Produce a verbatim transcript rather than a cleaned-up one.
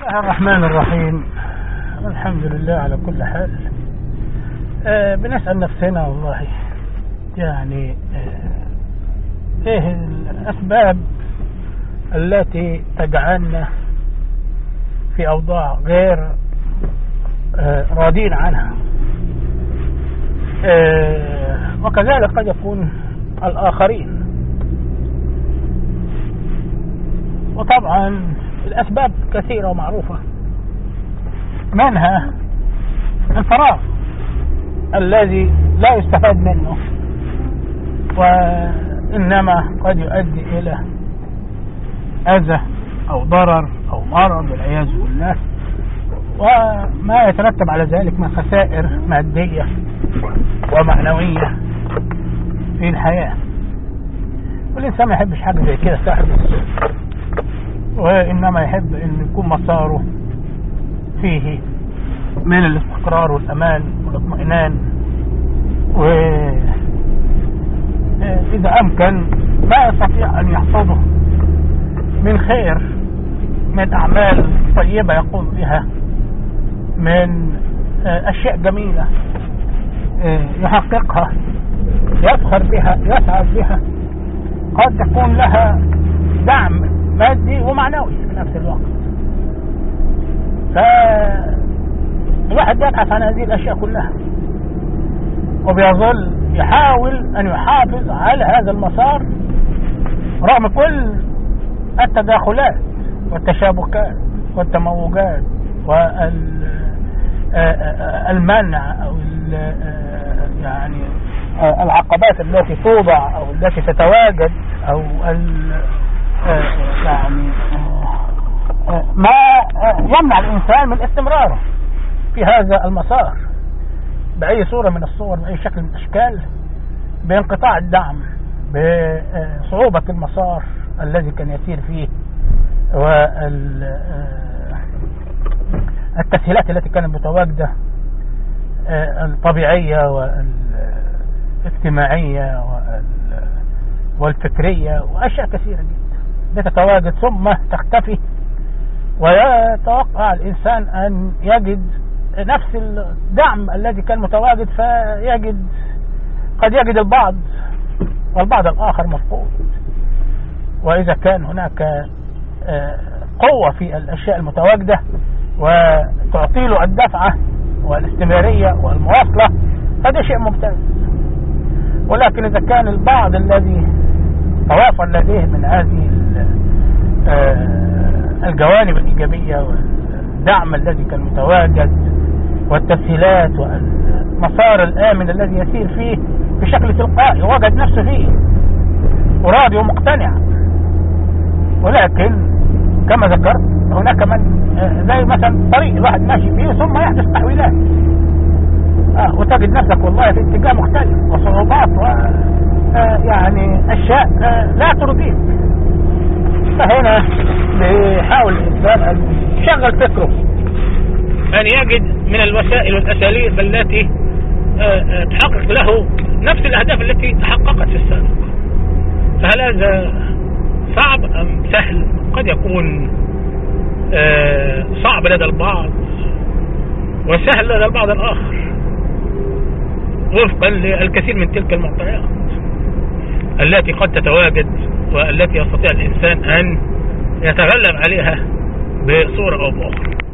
الله الرحمن الرحيم. الحمد لله على كل حال. آه بنسأل نفسنا والله يعني آه ايه الأسباب التي تجعلنا في أوضاع غير آه راضين عنها، آه وكذلك قد يكون الآخرين. وطبعا الأسباب كثيرة ومعروفة، منها الفراغ الذي لا يستفاد منه وإنما قد يؤدي إلى أذى أو ضرر أو مرض والعياذ بالله، وما يترتب على ذلك من خسائر مادية ومعنوية في الحياة. والإنسان ما يحبش حاجة زي كده تحدث، وإنما يحب أن يكون مساره فيه من الاستقرار والأمان والاطمئنان، وإذا أمكن ما يستطيع أن يحصده من خير، من أعمال طيبة يقوم بها، من أشياء جميلة يحققها، يفخر بها، يسعد بها، قد تكون لها دعم مادي ومعنوي في نفس الوقت. فالواحد يبحث عن هذه الأشياء كلها، وبيظل يحاول أن يحافظ على هذا المسار رغم كل التداخلات والتشابكات والتموجات والمنع أو يعني العقبات التي توضع أو التي تتواجد أو يعني ما يمنع الإنسان من استمراره في هذا المسار بأي صورة من الصور، بأي شكل من الأشكال، بانقطاع الدعم، بصعوبة المسار الذي كان يسير فيه، والتسهيلات التي كانت متواجدة الطبيعية والاجتماعية والفكرية وأشياء كثيرة جدا بتتواجد ثم تختفي، ويتوقع الإنسان أن يجد نفس الدعم الذي كان متواجد، فيجد قد يجد البعض والبعض الآخر مفقود. وإذا كان هناك قوة في الأشياء المتواجدة وتعطي له الدفعة والاستمرارية والمواصلة هذا شيء ممتاز. ولكن إذا كان البعض الذي توافر لديه من هذه الجوانب الإيجابية والدعم الذي كان متواجد والتسهيلات والمسار الآمن الذي يسير فيه بشكل تلقائي وجد نفسه فيه وراضي ومقتنع، ولكن كما ذكرت هناك من زي مثلا طريق الواحد ماشي فيه ثم يحدث تحويلات آه وتجد نفسك والله في اتجاه مختلف وصعوبات و آه يعني أشياء آه لا ترضيك. فهنا بيحاول الإنسان أن يشغل فكره، أن يجد من الوسائل والأساليب التي آه تحقق له نفس الأهداف التي تحققت في السابق. فهل هذا صعب أم سهل؟ قد يكون آه صعب لدى البعض وسهل لدى البعض الآخر وفقا للكثير من تلك المعطيات التي قد تتواجد والتي يستطيع الإنسان أن يتغلب عليها بصورة أو بأخرى.